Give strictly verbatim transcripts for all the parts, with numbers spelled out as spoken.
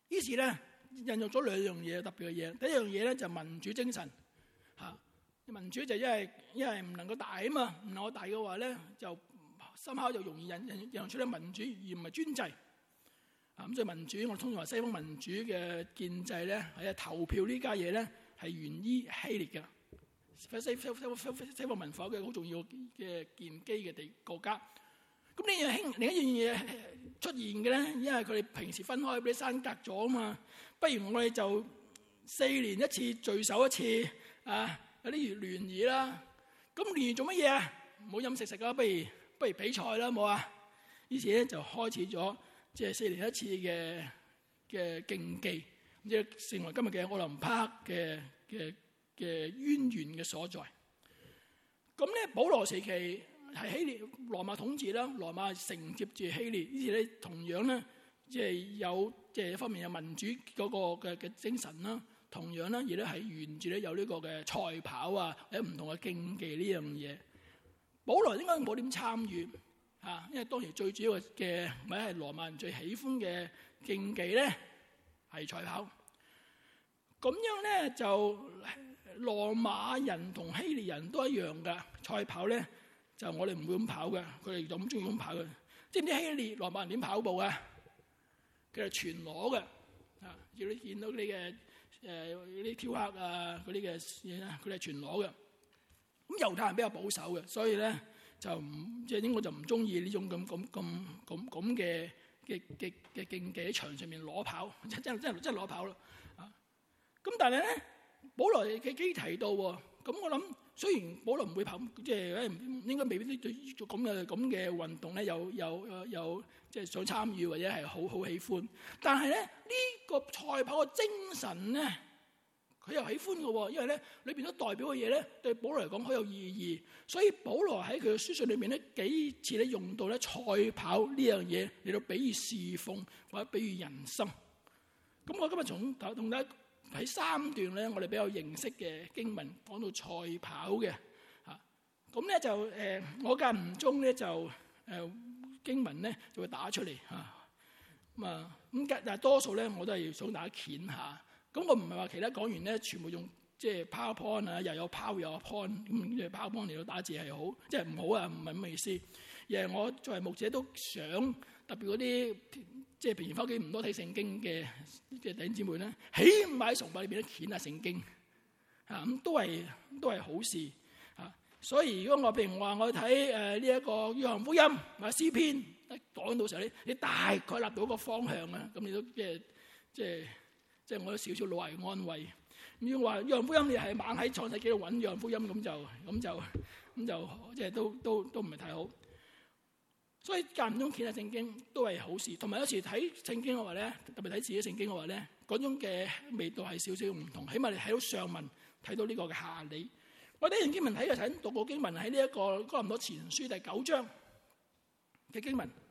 於是咧引用咗兩樣嘢特別嘅嘢。第一樣嘢咧就民主精神嚇，民主就因為因為唔能夠大啊嘛，唔能夠大嘅話咧就深刻就容易引引引用出咧民主而唔係專制。咁所以民主，我通常話西方民主嘅建制咧，係投票呢家嘢咧，係源於希臘嘅，西西西西方文化嘅好重要嘅建基嘅地國家。咁呢樣興另一樣嘢出現嘅咧，因為佢哋平時分開俾山隔咗啊嘛，不如我哋就四年一次聚首一次啊，有啲聯誼啦。咁聯誼做乜嘢啊？唔好飲食食啊，不如不如比賽啦，冇啊。於是咧就開始咗。即係四年一次嘅嘅競技，即係成為今日嘅奧林匹克嘅嘅嘅淵源嘅所在。咁咧，保羅時期係希臘羅馬統治啦，羅馬承接住希臘，於是咧同樣咧，即係有即係一方面有民主嗰個嘅嘅精神啦，同樣咧亦都係沿住咧有呢個嘅賽跑啊，有唔同嘅競技呢樣嘢。保羅應該冇點參與。啊，因為當時最主要嘅咪係羅馬人最喜歡嘅競技咧，係賽跑。咁樣咧就羅馬人同希臘人都一樣噶，賽跑咧就我哋唔會咁跑嘅，佢哋就咁中意咁跑嘅。知唔知希臘羅馬人點跑步啊？佢係全裸嘅，啊，要你見到嗰啲嘅誒嗰啲雕刻啊，嗰啲嘅嘢啦，佢哋係全裸嘅。咁猶太人比較保守嘅，所以咧。就唔即係應該就唔中意呢種咁咁咁咁咁嘅嘅嘅嘅競技喺場上面裸跑，真真真真裸跑咯啊！咁但係咧，保羅嘅基提到喎，咁我諗雖然保羅唔會跑，即係應該未必對做咁嘅咁嘅運動咧有有有即係想參與或者係好好喜歡，但係咧呢個賽跑嘅精神咧。佢又喜歡嘅喎，因為咧裏邊都代表嘅嘢咧，對保羅嚟講好有意義。所以保羅喺佢嘅書信裏面咧幾次咧用到咧賽跑呢樣嘢嚟到比喻侍奉或者比喻人生。咁我今日從同大家喺三段咧，我哋比較認識嘅經文講到賽跑嘅嚇。咁咧就誒，我間唔中咧就誒經文咧就會打出嚟嚇。咁啊咁但係多數咧我都係想大家鉗下。咁我唔係話其他講完咧，全部用即係 PowerPoint 啊，又有 Power 又有 Point，咁即係 PowerPoint 嚟到打字係好，即係唔好啊，唔係咁嘅意思。而係我作為牧者都想，特別嗰啲即係平時返屋企唔多睇聖經嘅即係弟兄姊妹咧，起碼喺崇拜裏邊都鉗下聖經，嚇咁都係都係好事嚇。所以如果我譬如話我睇誒呢一個約翰福音或者詩篇，一講到時候咧，你大概立到一個方向啊，咁你都即係即係。即係我都少少老懷安慰。咁要話約翰福音，你係猛喺創世紀度揾約翰福音，咁就咁就咁就即係都都都唔係太好。所以間唔中見下聖經都係好事。同埋有時睇聖經嘅話咧，特別睇自己聖經嘅話咧，嗰種嘅味道係少少唔同。起碼你睇到上文，睇到呢個嘅下理。我哋啲經文睇就睇讀過經文喺呢一個哥林多前書第九章嘅經文。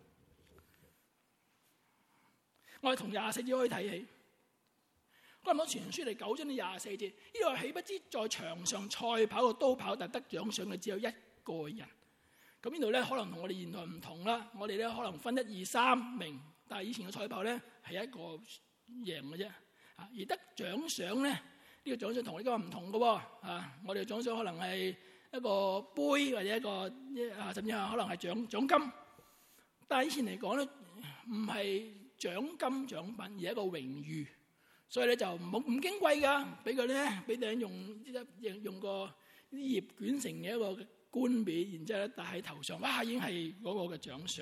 我哋從廿四節可以睇起。哥林多前書第九章啲廿四節，呢度豈不知在場上賽跑個都跑，但得獎賞嘅只有一個人。咁呢度咧可能同我哋現代唔同啦。我哋咧可能分一二三名，但係以前嘅賽跑咧係一個贏嘅啫。啊，而得獎賞咧呢、呢個獎賞同我哋今日唔同嘅喎。啊，我哋嘅獎賞可能係一個杯或者一個啊，甚至係可能係獎獎金。但係以前嚟講咧，唔係獎金獎品，而係一個榮譽。所以咧就唔好唔矜貴㗎，俾佢咧俾啲人用用用個啲葉捲成嘅一個冠冕，然之後咧戴喺頭上，哇！已經係嗰個嘅獎賞。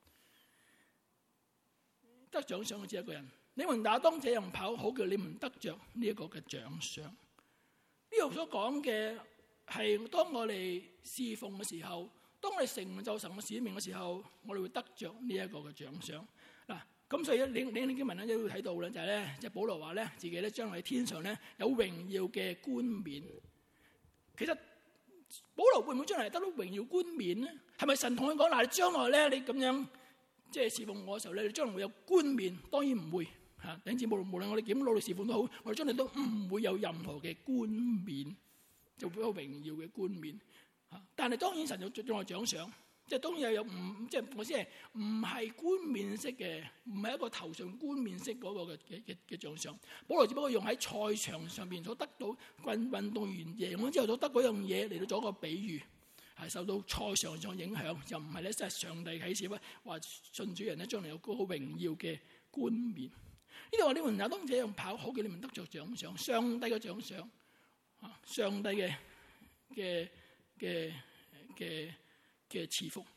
得獎賞嘅只一個人，你們打當這樣跑，好叫你們得着呢一個嘅獎賞。呢度所講嘅係當我哋侍奉嘅時候，當我哋成就神嘅使命嘅時候，我哋會得着呢一個嘅獎賞。嗱。咁所以咧，你你啲經文咧都會睇到咧，就係咧，即係保羅話咧，自己咧將來喺天上咧有榮耀嘅冠冕。其實保羅會唔會將來得到榮耀冠冕咧？係咪神同佢講嗱？你將來咧，你咁樣即係侍奉我嘅時候咧，你將來會有冠冕？當然唔會嚇。弟兄姊妹，無論我哋點努力侍奉都好，我哋將來都唔會有任何嘅冠冕，就會有榮耀嘅冠冕嚇。但係當然神有將來獎賞。 即係當然有唔即係我先係唔係冠冕式嘅，唔係一個頭上冠冕式嗰個嘅嘅嘅獎賞。保羅只不過用喺賽場上邊所得到運運動員贏咗之後所得嗰樣嘢嚟到做一個比喻，係受到賽場上影響，又唔係咧真係上帝啟示話信主人咧將來有嗰個榮耀嘅冠冕。呢度話你們也當這樣跑，好叫你們得着獎賞，上帝嘅獎賞啊，上帝嘅嘅嘅嘅嘅賜福。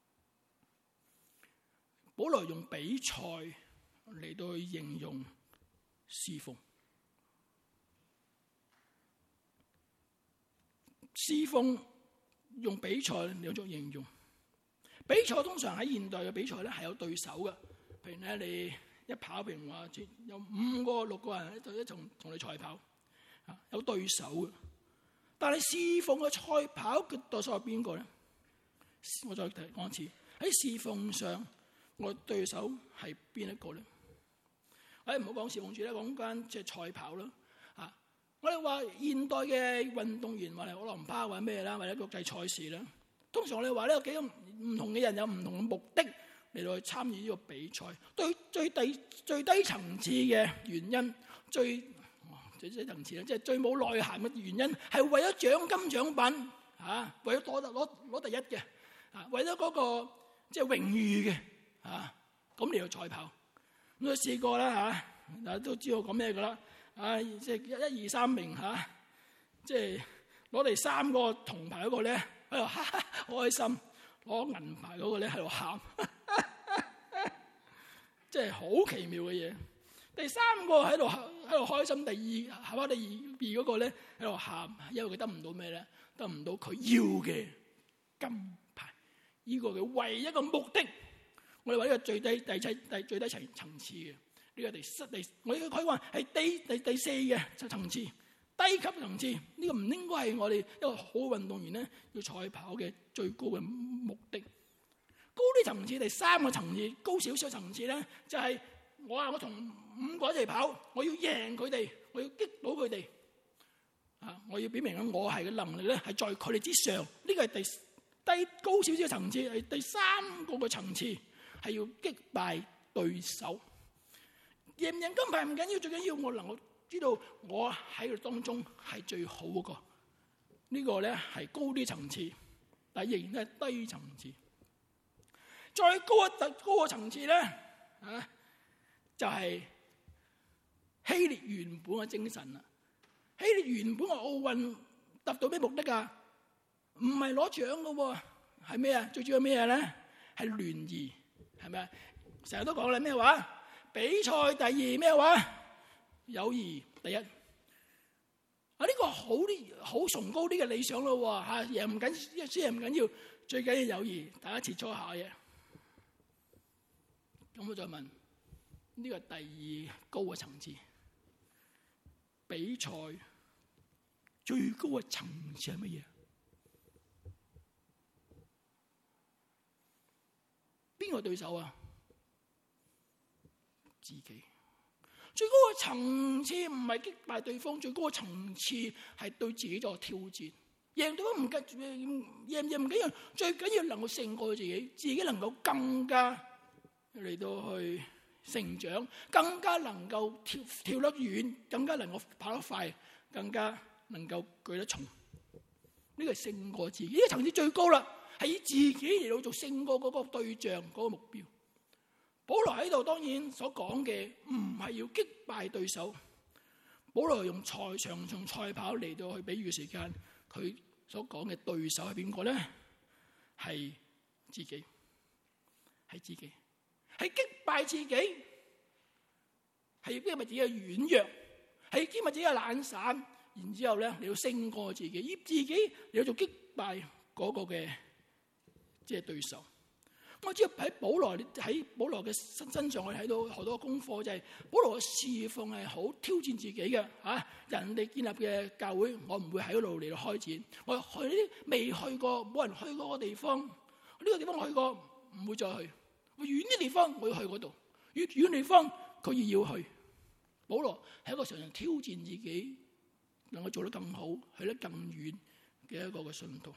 保羅用比賽嚟到去形容侍奉，侍奉用比賽嚟做形容。比賽通常喺現代嘅比賽咧係有對手嘅，譬如咧你一跑，譬如話有五個六個人喺度一同同你賽跑，啊有對手嘅。但係侍奉嘅賽跑嘅對手係邊個咧？我再講一次，喺侍奉上，我對手係邊一個咧？誒唔好講侍奉住啦，講緊即係賽跑啦。啊，我哋話現代嘅運動員，或者奧林匹克或者咩啦，或者國際賽事啦，通常我哋話咧有幾個唔同嘅人有唔同嘅目的嚟到去參與呢個比賽。對最低最低層次嘅原因，最最低層次咧，即係最冇內涵嘅原因，係為咗獎金獎品嚇，為咗攞得攞攞第一嘅。啊，為咗嗰個即係榮譽嘅，啊，咁你又賽跑，咁我試過啦嚇，大家都知道講咩噶啦，啊，即係一一二三名嚇，即係攞嚟三個銅牌嗰個咧喺度哈哈開心，攞銀牌嗰個咧喺度喊，即係好奇妙嘅嘢。第三個喺度喺度開心，第二係嘛？第二二嗰個咧喺度喊，因為佢得唔到咩咧？得唔到佢要嘅金牌。呢個嘅唯一個目的，我哋話呢個最低第七第最低層層次嘅呢個第七第，我哋可以話係第第第四嘅層次，低級層次。呢個唔應該係我哋一個好運動員咧要賽跑嘅最高嘅目的。高啲層次，第三個層次，高少少層次咧，就係我話我同五個一齊跑，我要贏佢哋，我要擊倒佢哋啊！我要表明咧，我係嘅能力咧係在佢哋之上。呢個係第低高少少嘅層次，係第三個嘅層次，係要擊敗對手。贏唔贏金牌唔緊要，最緊要我能夠知道我喺佢當中係最好嗰個。呢個咧係高啲層次，但係仍然係低層次。再高一特高個層次咧，啊，就係希臘原本嘅精神啦。希臘原本嘅奧運達到咩目的啊？唔係攞獎嘅喎，係咩啊？最主要係咩咧？係聯誼，係咪啊？成日都講啦，咩話？比賽第二咩話？友誼第一。啊，呢個好啲，好崇高啲嘅理想咯喎嚇，贏唔緊，輸贏唔緊要，最緊要友誼，大家切磋下嘅。咁我再問，呢個第二高嘅層次，比賽最高嘅層次係乜嘢？邊個對手啊？自己。最高嘅層次唔係擊敗對方，最高嘅層次係對自己作挑戰。贏到唔緊，贏唔贏唔緊要，最緊要能夠勝過自己，自己能夠更加嚟到去成長，更加能夠跳跳得遠，更加能夠跑得快，更加能夠舉得重。呢個係勝過自己，呢個層次最高啦，係以自己嚟到做勝過嗰個對象嗰個目標。保羅喺度當然所講嘅唔係要擊敗對手，保羅用賽場從賽跑嚟到去比喻時間，佢所講嘅對手係邊個咧？係自己，係自己，係擊敗自己，係擊敗自己嘅軟弱，係擊敗自己嘅懶散，然之後咧你要勝過自己，以自己你要做擊敗嗰個嘅即係對手。我知道喺保羅喺保羅嘅身身上，我哋睇到好多功課，就係保羅嘅侍奉係好挑戰自己嘅嚇。人哋建立嘅教會，我唔會喺嗰度嚟到開展。我去啲未去過、冇人去過嘅地方，呢個地方我去過，唔會再去。我遠啲地方我要去嗰度，越遠地方佢要要去。保羅係一個常常挑戰自己，能夠做得更好、去得更遠嘅一個嘅信徒。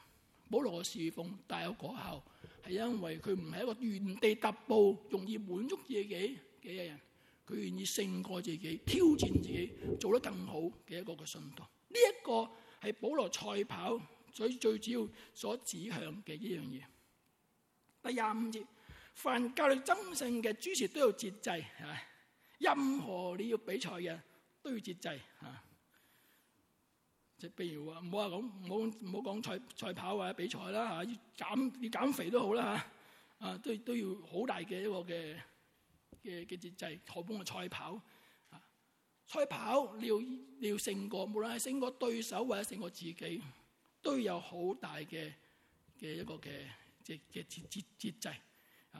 保羅嘅侍奉大有果效，係因為佢唔係一個原地踏步、容易滿足自己嘅人，佢願意勝過自己、挑戰自己，做得更好嘅一個嘅信徒。呢、這、一個係保羅賽跑所以最主要所指向嘅一樣嘢。第廿五節，凡教你爭勝嘅諸事都要節制，係任何你要比賽嘅都要節制啊。即係譬如話，唔好話講，唔好唔好講賽賽跑或者比賽啦嚇，要減要減肥都好啦嚇，啊都都要好大嘅一個嘅嘅嘅節制。何況係賽跑啊？賽跑你要你要勝過，無論係勝過對手或者勝過自己，都有好大嘅嘅一個嘅即嘅節節節制啊！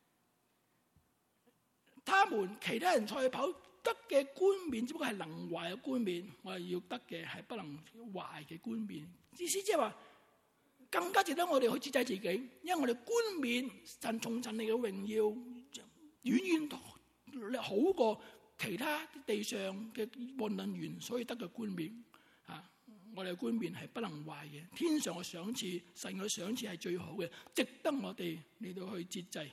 他們其他人賽跑得嘅冠冕只不過係能壞嘅冠冕，我哋要得嘅係不能壞嘅冠冕。意思即係話，更加值得我哋去節制自己，因為我哋冠冕神從神嚟嘅榮耀，遠遠好過其他地上嘅運動員所以得嘅冠冕啊！我哋嘅冠冕係不能壞嘅，天上嘅賞賜，神嘅賞賜係最好嘅，值得我哋嚟到去節制。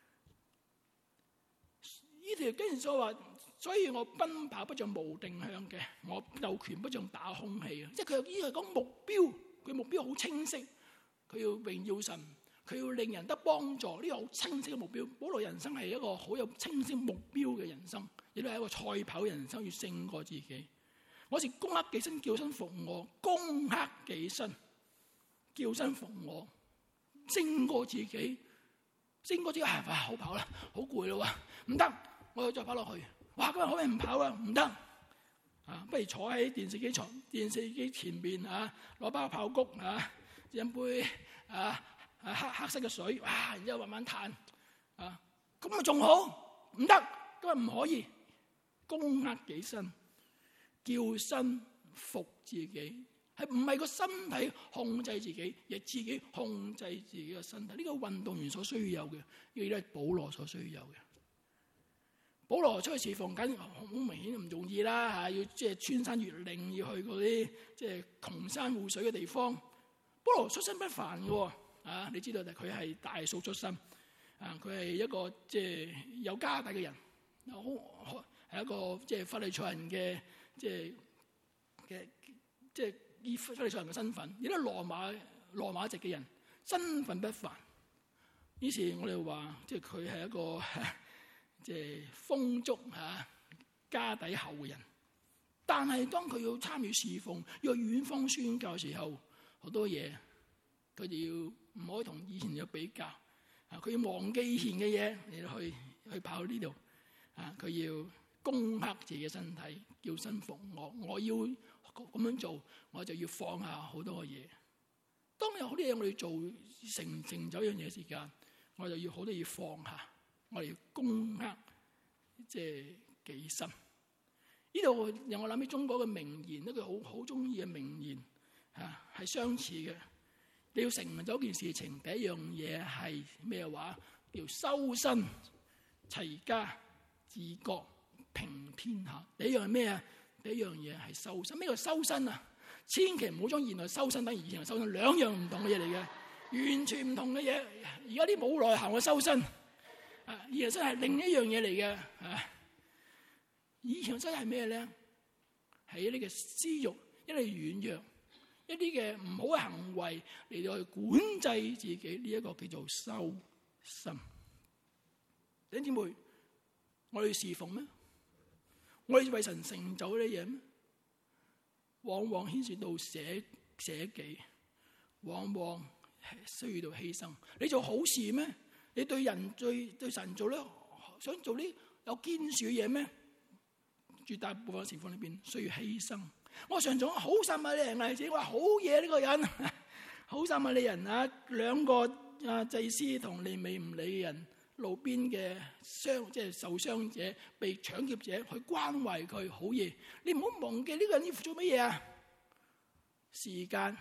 呢條經所話。所以我奔跑不像無定向嘅，我鬥拳不像打空氣啊！即係佢呢個講目標，佢目標好清晰，佢要榮耀神，佢要令人得幫助，呢個好清晰嘅目標。保羅人生係一個好有清晰目標嘅人生，亦都係一個賽跑人生，要勝過自己。我是攻克己身，叫身服我，攻克己身，叫身服我，勝過自己，勝過自己。哇！好跑啦，好攰啦，唔得，我要再跑落去。哇！今日可唔可以唔跑啊？唔得啊！不如坐喺電視機床、電視機前邊啊，攞包爆谷啊，飲杯啊啊黑黑色嘅水，哇！然之後慢慢嘆啊，咁咪仲好？唔得，今日唔可以。攻克己身，叫身服自己，係唔係個身體控制自己，亦自己控制自己嘅身體？呢、這個運動員所需要有嘅，呢個都係保羅所需要有嘅。保羅出去侍奉緊，好明顯唔容易啦嚇，要即係穿山越嶺，要去嗰啲即係窮山戶水嘅地方。保羅出身不凡嘅喎，啊，你知道佢係大數出身，啊，佢係一個即係有家底嘅人，好係一個即係法利賽人嘅即係嘅即係以法利賽人嘅身份，亦都係羅馬羅馬籍嘅人，身份不凡。於是我哋話，即係佢係一個。即係豐足嚇家底厚嘅人，但係當佢要參與侍奉、要去遠方宣教嘅時候，好多嘢佢哋要唔可以同以前有比較啊！佢要忘記以前嘅嘢嚟去去跑呢度啊！佢要攻克自己嘅身體，叫身服我。我要咁樣做，我就要放下好多嘅嘢。當有好多嘢我哋做成成咗一樣嘢嘅時間，我就要好多嘢放下。我哋要攻克即係己身。呢度讓我諗起中國嘅名言，一句好好中意嘅名言嚇，係相似嘅。你要成咗件事情，第一樣嘢係咩話？叫修身、齊家、治國、平天下。第一樣係咩啊？第一樣嘢係修身。咩叫修身啊？千祈唔好將現代修身等以前嘅修身，兩樣唔同嘅嘢嚟嘅，完全唔同嘅嘢。而家啲冇內涵嘅修身。啊！以前真係另一樣嘢嚟嘅，啊！以前真係咩咧？係一啲嘅私欲，一啲軟弱，一啲嘅唔好嘅行為嚟到去管制自己，呢、這、一個叫做修身。弟兄姊妹，我哋侍奉咩？我哋為神成就呢啲嘢咩？往往牽涉到捨捨己，往往係需要到犧牲。你做好事咩？你對人對對神做咧，想做啲有堅樹嘅嘢咩？絕大部分情況裏邊需要犧牲。我常講好撒瑪利人例子，我話好嘢呢個人，好撒瑪利人啊，兩個啊祭司同利未唔理嘅人，路邊嘅傷即係受傷者、被搶劫者去關懷佢，好嘢。你唔好忘記呢個人要做乜嘢啊？時間、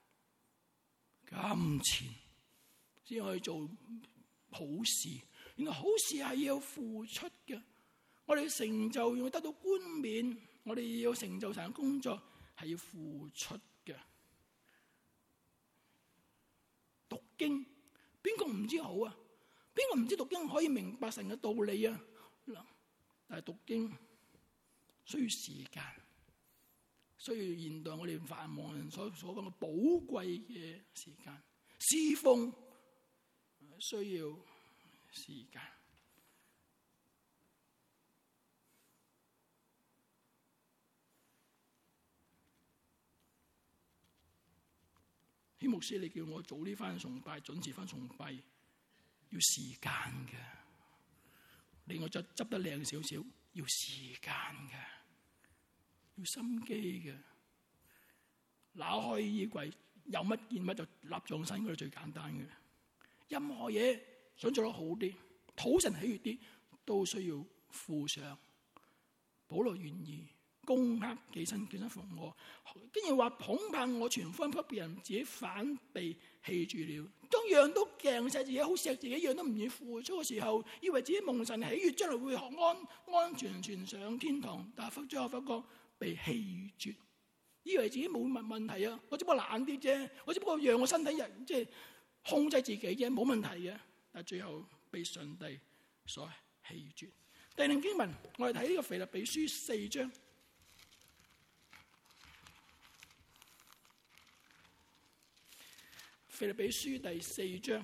金錢先可以做好事，原來好事係要付出嘅。我哋成就要得到冠冕，我哋要成就神嘅工作係要付出嘅。 經，邊個唔知好啊？邊個唔知讀經可以明白神嘅道理啊？嗱，但係讀經需要時間，需要現代我哋繁忙人所所講嘅寶貴嘅時間，侍奉需要時間。希牧師，你叫我早啲翻崇拜，準時翻崇拜，要時間嘅。另外再執得靚少少，要時間嘅，要心機嘅。打開衣櫃，有乜見乜就立上身，嗰度最簡單嘅。任何嘢想做得好啲，討神喜悅啲，都需要付上。保羅願意攻克己身，己身服我。跟住話，恐怕我傳福音給別人，自己反被棄絕了。當樣都驚晒自己，好錫自己，樣都唔願意付出嘅時候，以為自己蒙神喜悅，將來會安安全全上天堂，但係最後發覺被棄絕，以為自己冇乜問題啊！我只不過懶啲啫，我只不過讓我身體人即係控制自己啫，冇問題嘅。但係最後被上帝所棄絕。第二段經文，我哋睇呢個腓立比書四章。腓立比書第四章，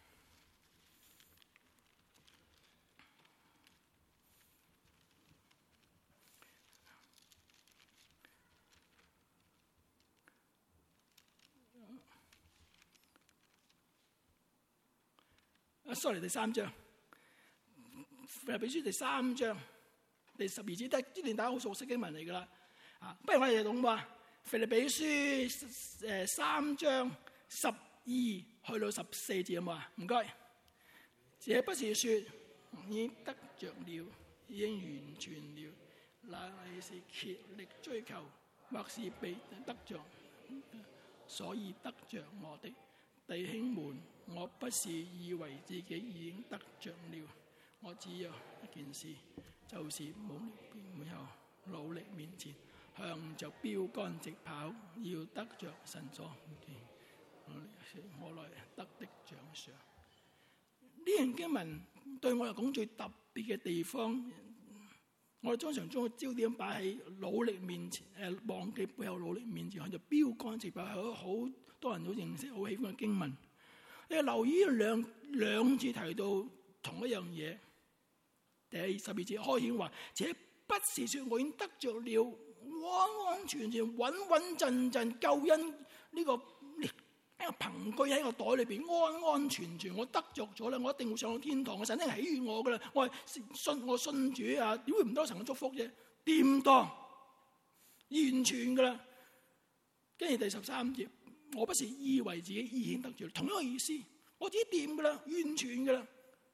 啊，sorry，第三章，腓立比書第三章第十二節，都係呢段大家好熟悉經文嚟噶啦。啊，不如我哋讀啊，腓立比書誒三章十二去到十四節啊嘛，唔該。這不是說已經得着了，已經完全了，那乃是竭力追求，或是被得着，所以得着我的弟兄們。我不是以為自己已經得着了，我只有一件事，就是冇沒有努力面前，向着標竿直跑，要得着神所我來得的獎賞。呢段經文對我嚟講最特別嘅地方，我哋通常將個焦點擺喺努力面前，誒，忘記背後努力面前，向着標竿直跑，係好多人都認識、好喜歡嘅經文。你留意兩兩次提到同一樣嘢，第十二節開始話，這不是說我已經得着了，安安全全、穩穩陣陣救恩呢、這個。一個憑據喺個袋裏邊，安安全全，我得着咗啦，我一定會上到天堂。神一定喜悅我噶啦，我係信我信主啊，點會唔得神嘅祝福啫？掂當，完全噶啦。跟住第十三節，我不是以為自己已經得着，同一個意思，我自己掂噶啦，完全噶啦。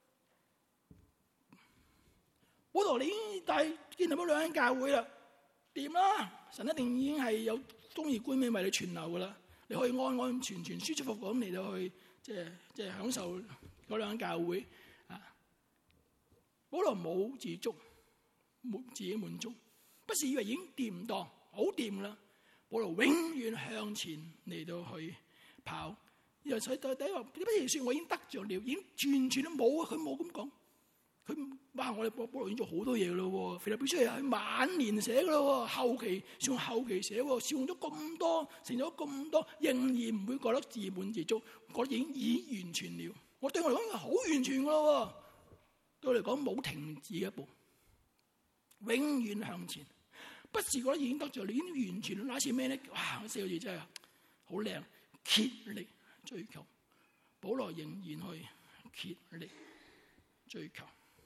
保羅你已經帶建立咗兩間教會啦，掂啦，神一定已經係有公義冠冕為你存留噶啦。你可以安安全全、舒舒服服咁嚟到去，即係即係享受嗰兩間教會啊！保羅冇自足，冇自己滿足，不是以為已經掂當好掂啦。保羅永遠向前嚟到去跑。又所以第第一話，你不如說我已經得着了，已經完全都冇，佢冇咁講。佢哇！我哋保保羅已經做好多嘢咯，腓立比書係晚年寫噶咯，後期算後期寫，使用咗咁多，成咗咁多，仍然唔會覺得自滿自足，覺得已經已經完全了。我對我嚟講，好完全噶咯，對我嚟講冇停止一步，永遠向前。不是覺得已經得着了，已經完全了。那是咩咧？哇！四個字真係好靚，竭力追求。保羅仍然去竭力追求。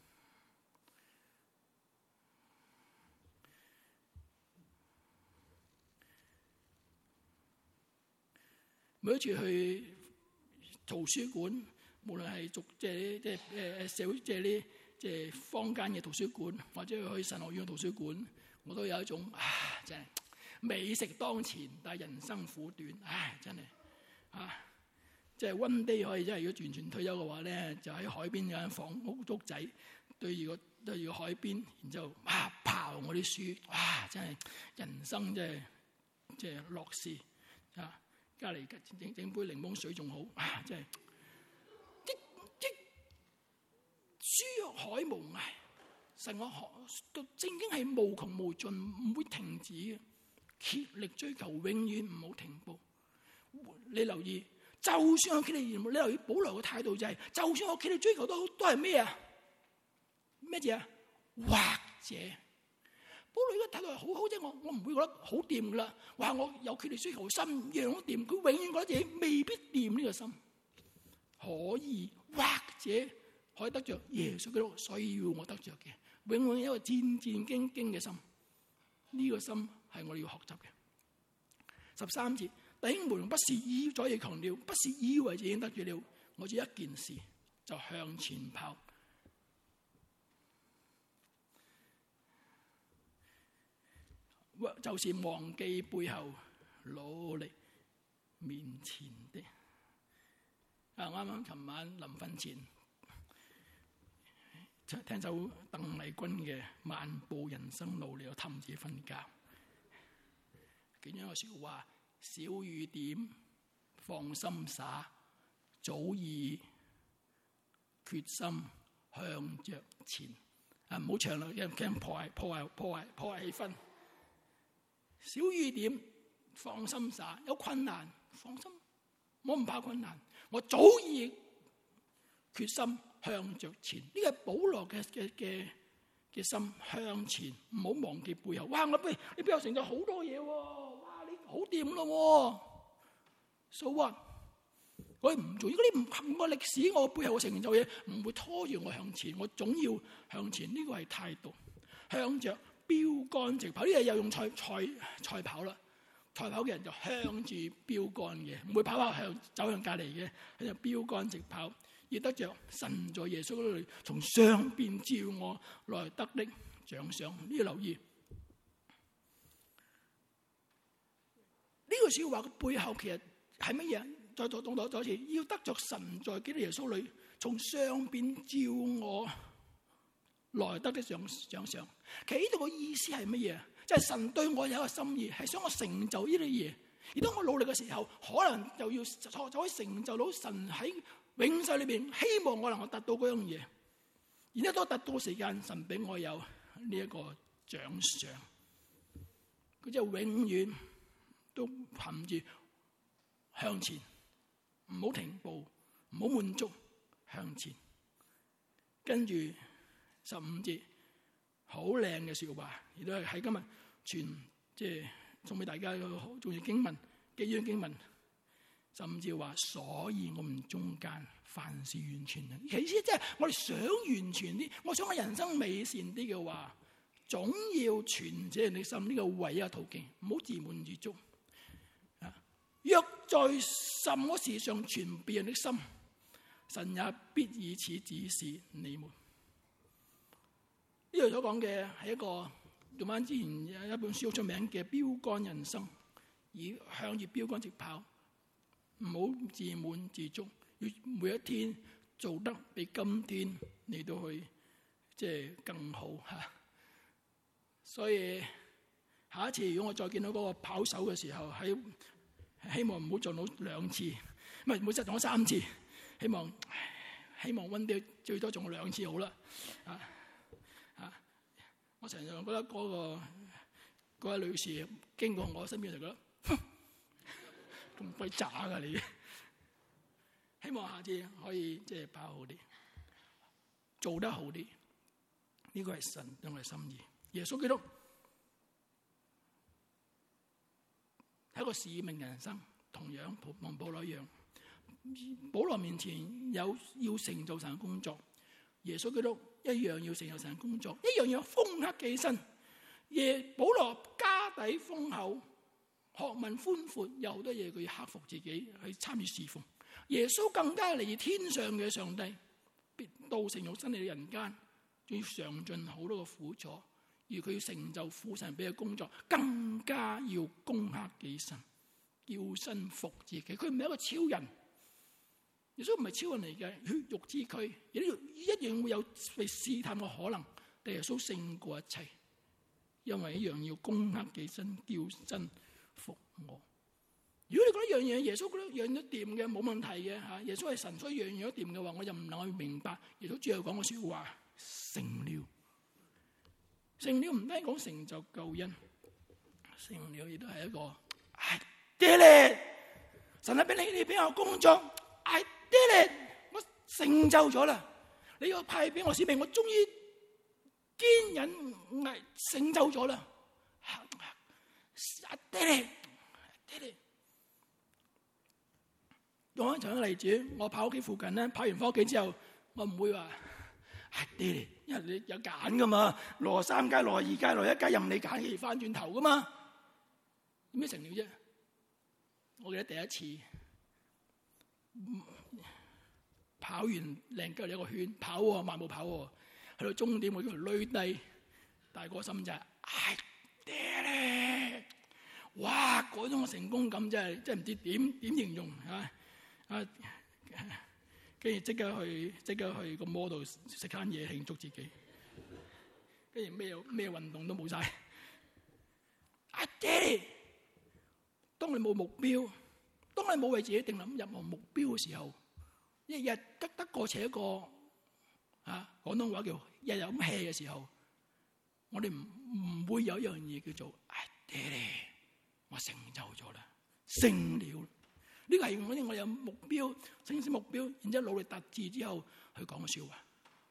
每一次去圖書館，無論係讀即係即係誒社會即係啲即係坊間嘅圖書館，或者去神學院嘅圖書館，我都有一種啊，真係美食當前，但係人生苦短，唉，真係啊！即係 one day 可以，真係如果完全退休嘅話咧，就喺海邊有間房屋屋仔，對住個對住個海邊，然之後啊刨我啲書，哇！真係人生真係即係樂事啊！隔離整整杯檸檬水仲好，啊！真係珠海無涯，神我學到正經係無窮無盡，唔會停止嘅，竭力追求，永遠唔好停步。你留意，就算我竭力，你留意保羅嘅態度就係、是，就算我竭力追求都都係咩啊？咩字啊？或者保羅嘅態度係好好啫，我我唔會覺得好掂噶啦。話我有竭力追求心，樣都掂，佢永遠覺得自己未必掂呢個心。可以或者可以得着耶穌基督，所以要我得着嘅，永遠一個戰戰兢兢嘅心。呢、這個心係我哋要學習嘅。十三節，弟兄們，不是以左要強調，不是以為自己得住了，我只一件事就向前跑，就是忘記背後，努力面前的。啊！啱啱琴晚臨瞓前聽首鄧麗君嘅《漫步人生路》嚟，我氹自己瞓覺。其中一個説話：小雨點，放心灑，早已決心向着前。啊！唔好唱啦，因為驚破壞破壞破壞破壞氣氛。小雨點，放心灑，有困難放心，我唔怕困難。我早已決心向着前，呢個係保羅嘅嘅嘅嘅心，向前，唔好忘記背後。哇！我背你背後成就好多嘢喎，哇！你好掂咯，so what？我唔做，如果你唔憑我歷史，我背後嘅成就嘢唔會拖住我向前，我總要向前。呢個係態度，向着標杆直跑。呢個又用賽賽賽跑啦。賽跑嘅人就向住標杆嘅，唔會跑跑向走向隔離嘅，喺度標杆直跑，而得着神在耶穌嗰度從上邊召我來得的獎賞。呢個留意，呢個笑話嘅背後其實係乜嘢？再再再再一次，要得着神在基督耶穌裏從上邊召我來得的獎獎賞。其實呢度嘅意思係乜嘢？即係神對我有一個心意，係想我成就呢啲嘢。而當我努力嘅時候，可能就要就可以成就到神喺永世裏邊希望我能夠達到嗰樣嘢。然之後當達到時間，神俾我有呢一個獎賞。佢就永遠都憑住向前，唔好停步，唔好滿足，向前。跟住十五節。好靚嘅説話，亦都係喺今日傳即係送俾大家嘅好重要經文，幾樣經文，甚至話，所以我們中間凡事完全人。其實即係我哋想完全啲，我想我人生美善啲嘅話，總要存這人的心，呢個唯一嘅途徑，唔好自滿自足。啊，若在什麼事上存別人的心，神也必以此指示你們。呢度所講嘅係一個用翻之前有一本書好出名嘅標杆人生，以向住標杆直跑，唔好自滿自足，要每一天做得比今天嚟到去即係更好嚇。所以下一次如果我再見到嗰個跑手嘅時候，喺希望唔好撞到兩次，唔係唔好失撞三次，希望希望溫啲最多撞兩次好啦啊！我成日覺得嗰、那個嗰位女士經過我身邊就覺得咁鬼渣㗎你，希望下次可以即係跑好啲，做得好啲。呢、這個係神對我嘅心意。耶穌基督係一個使命人生，同樣同保羅一樣。保羅面前有要成就神嘅工作，耶穌基督一樣要成就神嘅工作，一樣要攻克己身。耶保羅家底豐厚，學問寬闊，有好多嘢佢要克服自己去參與侍奉。耶穌更加嚟自天上嘅上帝，必道成肉身嚟到人間，仲要嘗盡好多嘅苦楚，而佢要成就父神俾嘅工作，更加要攻克己身，叫身服自己。佢唔係一個超人。耶穌唔係超人嚟嘅，血肉之軀，亦都一樣會有被試探嘅可能。但耶穌勝過一切，因為一樣要攻克己身，叫身服我。 如果你覺得樣嘢耶穌覺得樣都掂嘅冇問題嘅嚇，耶穌係神，所以樣樣都掂嘅話，我就唔能夠明白耶穌最後講嘅説話成了。成了唔單講成就救恩，成了亦都係一個 I did it，神啊俾你你俾我工作 I did it， 我成就咗啦。你要派俾我使命，我終於堅忍係成就咗啦。I did it， I did it。用一場嘅例子，我跑屋企附近咧，跑完翻屋企之後，我唔會話 I did it， 因為你有揀噶嘛，六十三街、六十二街、六十一街任你揀，而翻轉頭噶嘛，有咩成了啫？我記得第一次跑完靚吉利一個圈，跑喎慢步跑喎，去到終點我叫佢累低，大個心就係 I did it， 哇！嗰種成功感真係真係唔知點點形容啊！啊，跟住即刻去即刻去個摩度食餐嘢慶祝自己，跟住咩咩運動都冇晒。I did it。當你冇目標，當你冇為自己定立任何目標嘅時候，一日得得過且過啊！廣東話叫日日咁 hea 嘅時候，我哋唔唔會有一樣嘢叫做 I did it， 我成就咗啦，成了。呢個係我哋我有目標，清晰目標，然之後努力達至之後去講嘅説話。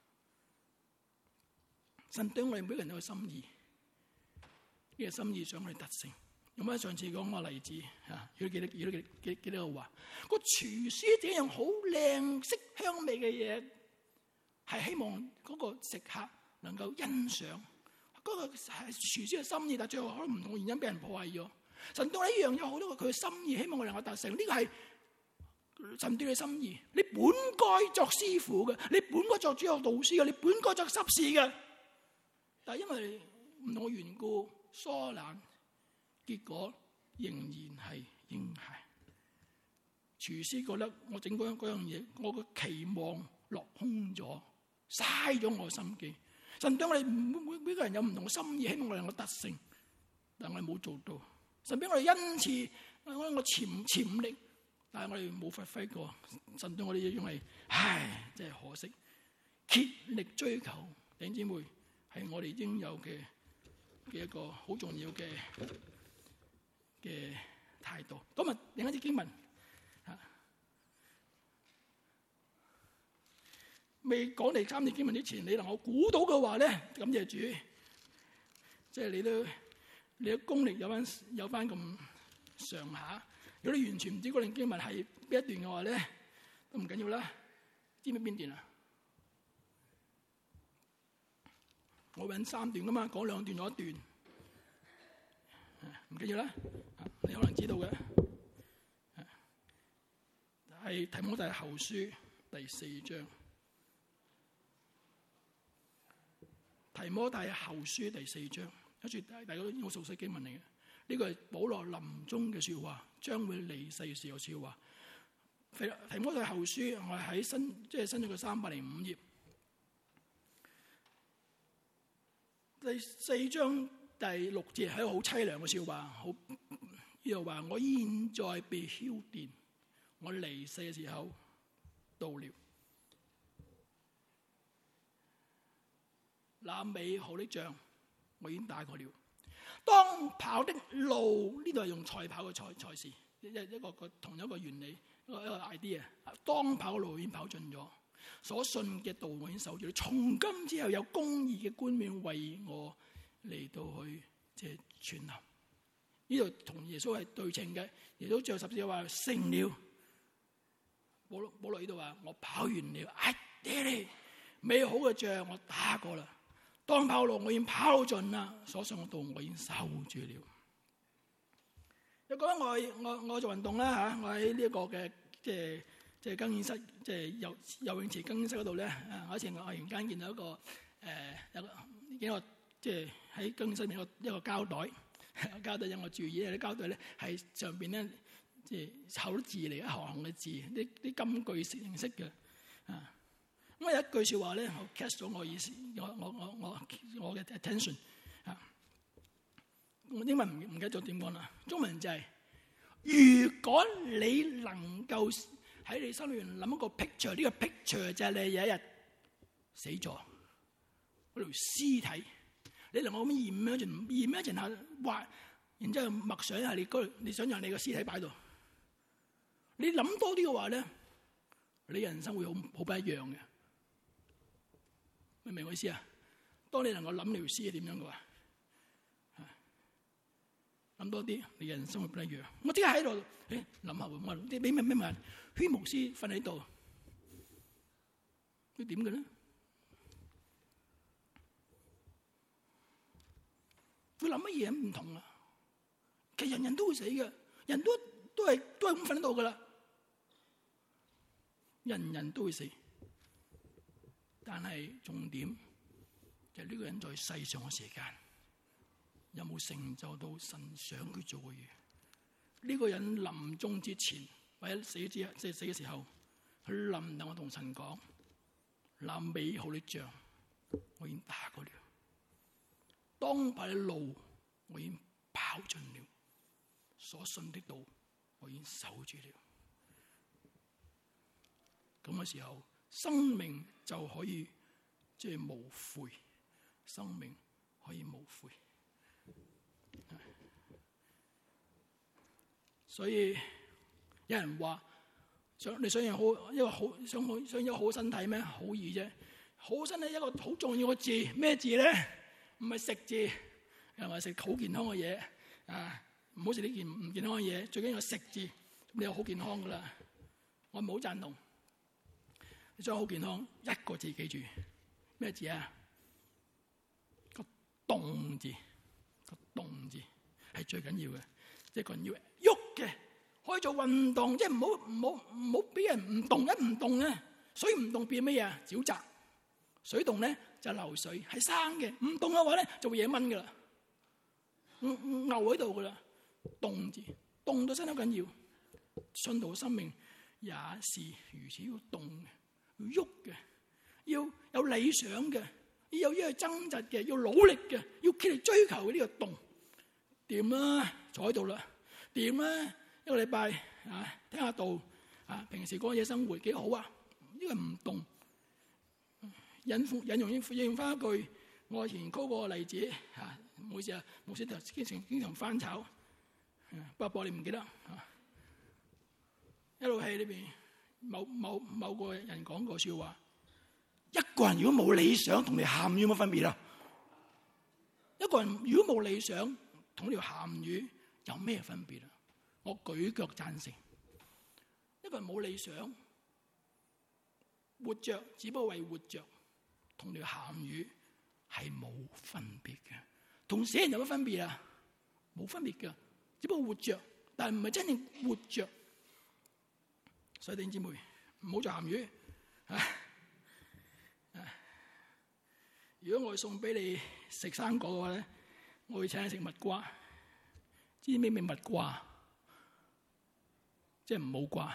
神對我哋每個人都有心意，呢個心意想去達成。用翻上次講個例子嚇，如果記得記得記記得個話，個廚師整一樣好靚色香味嘅嘢，係希望嗰個食客能夠欣賞。嗰個係廚師嘅心意，但最後可能唔同原因俾人破壞咗。神對你一樣有好多佢嘅心意，希望我哋能夠達成。呢個係神對你心意。你本該作師傅嘅，你本該作主學導師嘅，你本該作執事嘅。但係因為唔同嘅緣故疏懶，結果仍然係嬰孩。廚師覺得我整嗰樣嗰樣嘢，我嘅期望落空咗，嘥咗我嘅心機。神對我哋每每每個人有唔同嘅心意，希望我哋能夠達成，但我哋冇做到。神俾我哋恩賜，我我潛潛力，但係我哋冇發揮過。神對我哋一樣係，唉，真係可惜。竭力追求，弟兄姊妹係我哋應有嘅嘅一個好重要嘅嘅態度。咁啊，另一節經文啊，未講第三節經文之前，你能夠估到嘅話咧，感謝主，即係你都。你嘅功力有翻有翻咁上下，如果你完全唔知嗰段經文係邊一段嘅話咧，都唔緊要啦。知唔知邊段啊？我揾三段噶嘛，講兩段咗一段，唔緊要啦。你可能知道嘅，係提摩太後書第四章。提摩太後書第四章。跟住大家都好熟悉經文嚟嘅，呢個係保羅臨終嘅説話，將會離世嘅時候説話。提摩太後書，我係喺新即係新約嘅三百零五頁，第四章第六節係一個好凄涼嘅説話。好，呢度話我現在被澆奠，我離世嘅時候到了。那美好的仗我已經打過了，當跑的路，呢度係用賽跑嘅賽賽事，一一個個同一個原理，一個一個 idea。當跑嘅路已經跑盡咗，所信嘅道我已經守住。從今之後有公義嘅冠冕為我嚟到去即係傳流。呢度同耶穌係對稱嘅。耶穌最後十字架話成了，保羅保羅呢度話我跑完了，哎，爹，美好嘅仗我打過啦。當跑路我已經跑盡啦，所信嘅道我已經守住了。又講我我我做運動啦嚇，我喺呢一個嘅即係即係更衣室，即係游游泳池更衣室嗰度咧。啊，我以前我突然間見到一個誒、呃、有個幾個即係喺更衣室入面一個一個膠袋，膠袋有我注意，啲膠袋咧係上邊咧即係厚字嚟，一行行嘅字，啲啲金句形式嘅啊。咁有一句説話咧，我 catch 咗我意思，我我我我我嘅 attention 啊！我英文唔唔記得咗點講啦，中文就係如果你能夠喺你心裏面諗一個 picture， 呢個 picture 就係你有一日死咗，嗰條屍體，你能夠咁驗一陣，驗一陣下畫，然之後默想一下你嗰，你想象你個屍體擺度，你諗多啲嘅話咧，你人生會好好不一樣嘅。明唔明我意思啊？當你能夠諗條屍係點樣嘅話，諗多啲，你人生會不一樣。我即刻喺度，誒諗下喎，我啲咩咩咩人，宣牧師瞓喺度，佢點嘅咧？佢諗乜嘢唔同啊？其實人人都會死嘅，人都都係都係咁瞓喺度噶啦，人人都會死。但係重點就係呢個人在世上嘅時間有冇成就到神想佢做嘅嘢？呢個人臨終之前或者死之即係死嘅時候，佢能唔能夠同神講：那美好的仗我已經打過了，當跑的路我已經跑盡了，所信的道我已經守住了。咁嘅時候，生命就可以即係無悔，生命可以無悔。所以有人話：想你想要好一個好想好想有好身體咩？好易啫！好身體一個好重要嘅字咩字咧？唔係食字，又話食好健康嘅嘢啊！唔好食啲健唔健康嘅嘢，最緊要食字，你有好健康噶啦。我唔好贊同。你想好健康，一個字記住咩字啊？個動字，個動字係最緊要嘅，即係個人要喐嘅，可以做運動，即係唔好唔好唔好俾人唔動，一唔動咧，水唔動變咩啊？沼澤，水動咧就流水，係生嘅，唔動嘅話咧就會惹蚊噶啦，牛喺度噶啦，動字，動到身體緊要，信徒生命也是如此，要動嘅。要喐嘅，要有理想嘅，要有呢個掙扎嘅，要努力嘅，要竭力追求嘅呢個動，掂啦，坐喺度啦，掂啦，一個禮拜啊，聽下道啊，平時過夜生活幾好啊，呢個唔動，引引用應用翻一句我以前嗰個例子啊，唔好意思啊，牧師就經常經常翻炒，不過你唔記得啊，一路戲裏邊。某某某個人講過笑話：一個人如果冇理想，同條鹹魚有乜分別啊？一個人如果冇理想，同條鹹魚有咩分別啊？我舉腳贊成。一個人冇理想，活着只不過為活着，同條鹹魚係冇分別嘅。同死人有乜分別啊？冇分別嘅，只不過活着，但係唔係真正活着。所以弟兄姊妹唔好做鹹魚啊！啊！如果我送俾你食生果嘅話咧，我會請你食蜜瓜。知咩咩蜜瓜？即係唔好瓜。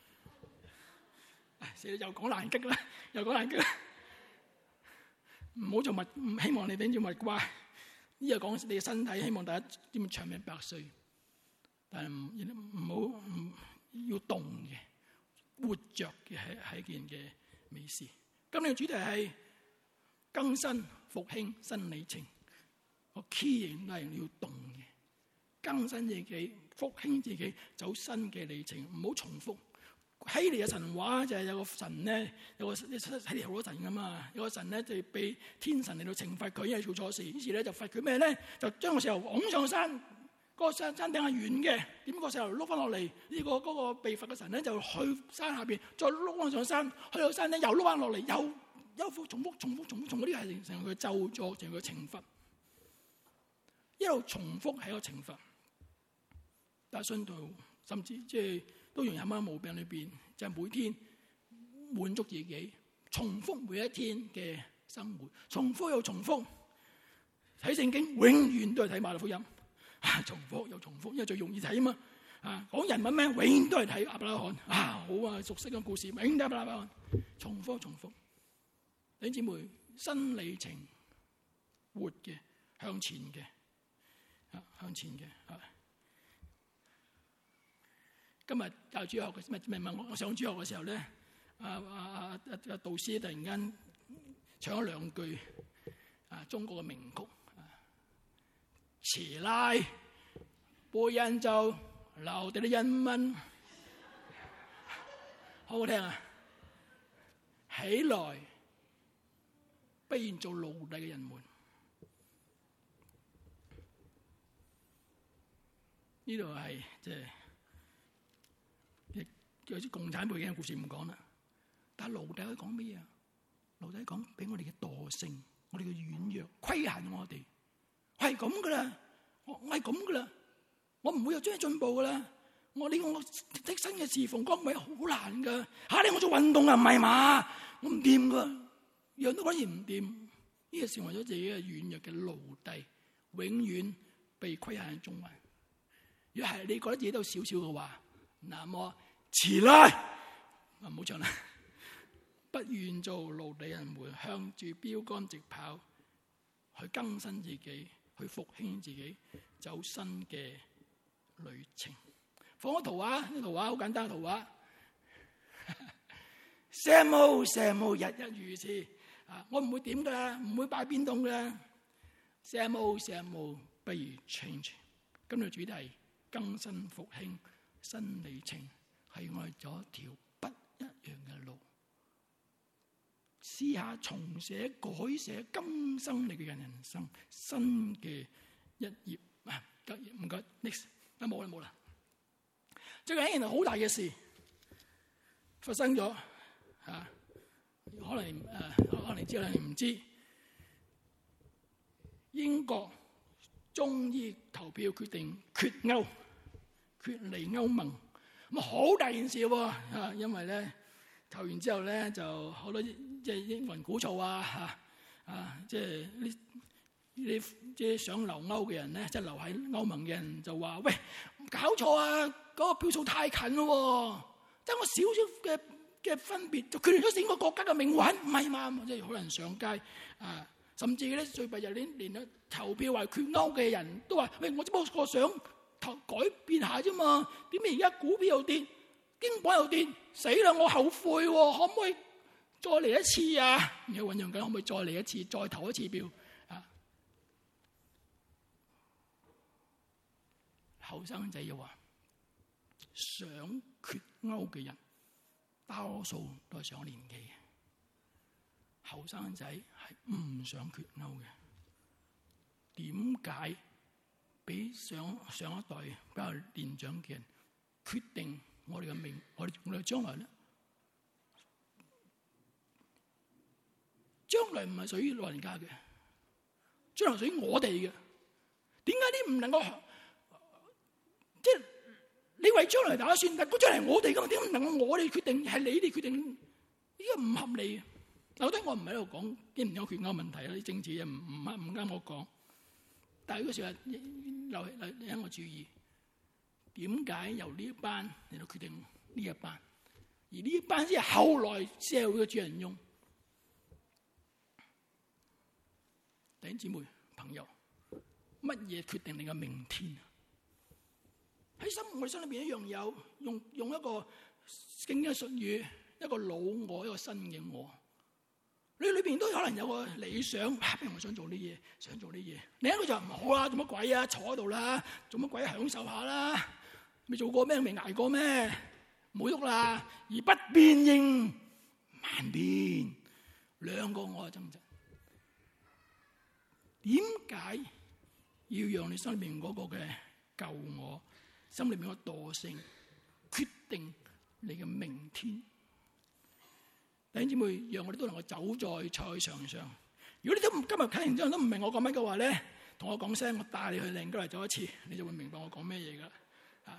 死又講難激啦，又講難激啦。唔好做蜜，唔希望你頂住蜜瓜。呢個講你嘅身體，希望大家點長命百歲。但係唔唔好唔要動嘅。活着嘅係係一件嘅美事。今年嘅主題係更新復興新里程。個 key 型都係要動嘅，更新自己，復興自己，走新嘅里程，唔好重複。希臘嘅神話就係有個神咧，有個希臘好多神噶嘛，有個神咧就被天神嚟到懲罰佢，因為做錯事，於是咧就罰佢咩咧？就將個石頭拱上山。嗰個山山頂係圓嘅，點解個石頭碌翻落嚟？呢個嗰個被罰嘅神咧就去山下邊，再碌翻上山，去到山頂又碌翻落嚟，又又復重複、重複、重複、重複，呢個係成個咒詛，成個懲罰。一路重複係一個懲罰，但係信徒甚至即係都容易有乜毛病裏邊，就係每天滿足自己，重複每一天嘅生活，重複又重複睇聖經，永遠都係睇馬太福音。啊！重複又重複，因為最容易睇啊嘛！啊，講人物咩，永遠都係睇亞伯拉罕啊！好啊，熟悉嘅故事，永遠都係亞伯拉罕。重複重複，弟兄姊妹，新里程，活嘅，向前嘅，啊，向前嘅，啊， 今日教主學嘅，唔係唔係我我上主學嘅時候咧，啊啊啊啊導師突然間唱咗兩句啊中國嘅名曲，起來，背人就留低啲人民，好好聽啊！起來，不願做奴隸嘅人們。呢度係即係有啲共產背景嘅故事唔講啦，但係奴隸可以講咩啊？奴隸講俾我哋嘅惰性，我哋嘅軟弱，規限我哋。我係咁噶啦，我我係咁噶啦，我唔會有將來進步噶啦。我呢個我剔新嘅侍奉崗位好難噶，吓你我做運動啊唔係嘛？我唔掂噶，樣都講嘢唔掂。呢個成為咗自己嘅軟弱嘅奴隸，永遠被規限喺中環。如果係你覺得自己都少少嘅話，那麼起來，啊唔好唱啦！不願做奴隸人們，向住標杆直跑，去更新自己，去復興自己，走新嘅旅程。放個圖畫，呢圖畫好簡單嘅圖畫。Same old, same old，日日如此。啊，我唔會點噶啦，唔會擺變動噶啦。Same old, same old，不如 change。今日主題更新復興新里程，係我哋走一條不一樣嘅路。試下重寫、改寫、更新你嘅人生，新嘅一頁。啊，唔該 ，next， 啊冇啦冇啦。最近一件好大嘅事發生咗，啊，可能誒、啊，可能你知，可能你唔知。英國終於投票決定脫歐，脫離歐盟，咁好大件事喎，啊，因為咧投完之後咧就好多即係英文鼓噪啊，嚇啊，即係呢呢即係想留歐嘅人咧，即係留喺歐盟嘅人就話：喂，搞錯啊！嗰個票數太近咯，即係我少少嘅嘅分別就決定咗整個國家嘅命運，唔係嘛？即係好多人上街啊！甚至咧最弊就連連投票為脫歐嘅人都話：喂，我只不過想投改變下啫嘛，點解而家股票又跌，英鎊又跌，死啦！我後悔喎，可唔可以再嚟一次啊？而家醖釀緊，可唔可以再嚟一次，再投一次票啊？後生仔又話：想脫歐嘅人，多數都係上年紀嘅。後生仔係唔想脫歐嘅。點解俾上上一代比較年長嘅人決定我哋嘅命，我哋我哋將來咧？將來唔係屬於老人家嘅，將來屬於我哋嘅。點解你唔能夠即係你為將來打算？但係嗰將來係我哋嘅，點解唔能夠我哋決定？係你哋決定？呢個唔合理嘅。嗱，我覺得我唔喺度講應唔應該脫歐問題啦，啲政治嘢唔唔啱唔啱我講。但係嗰時話留留你喺我注意，點解由呢一班嚟到決定呢一班，而呢一班先係後來社會嘅主人翁。弟兄姊妹朋友，乜嘢決定你嘅明天？喺心我哋心裏邊一樣有用用一個經嘅術語，一個老我，一個新嘅我。你裏邊都可能有個理想，啊，我想做啲嘢，想做啲嘢。另一個就唔好啦，做乜鬼啊？坐喺度啦，做乜鬼？享受下啦，未做過咩？未捱過咩？唔好喐啦。而不變應萬變，兩個我嘅掙扎。點解要讓你心裏面嗰個嘅舊我，心裏面個惰性決定你嘅明天？弟兄姊妹，讓我哋都能夠走在賽場上。如果你都今日睇完之後都唔明我講乜嘅話咧，同我講聲，我帶你去另嗰度走一次，你就會明白我講咩嘢噶。啊，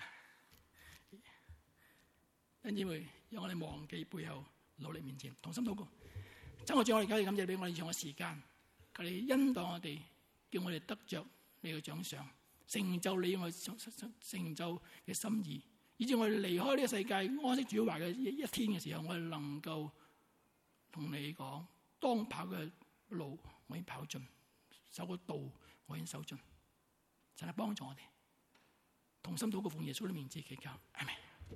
弟兄姊妹，讓我哋忘記背後，努力面前，同心禱告。真我主，我哋感謝俾我哋長嘅時間，求你恩待我哋，叫我哋得着你嘅獎賞，成就你我成就嘅心意，以至我哋離開呢個世界安息主懷嘅一一天嘅時候，我哋能夠同你講，當跑嘅路我已經跑盡，走個道我已經走盡，神嚟幫助我哋，同心禱告奉耶穌嘅名字祈求，阿們。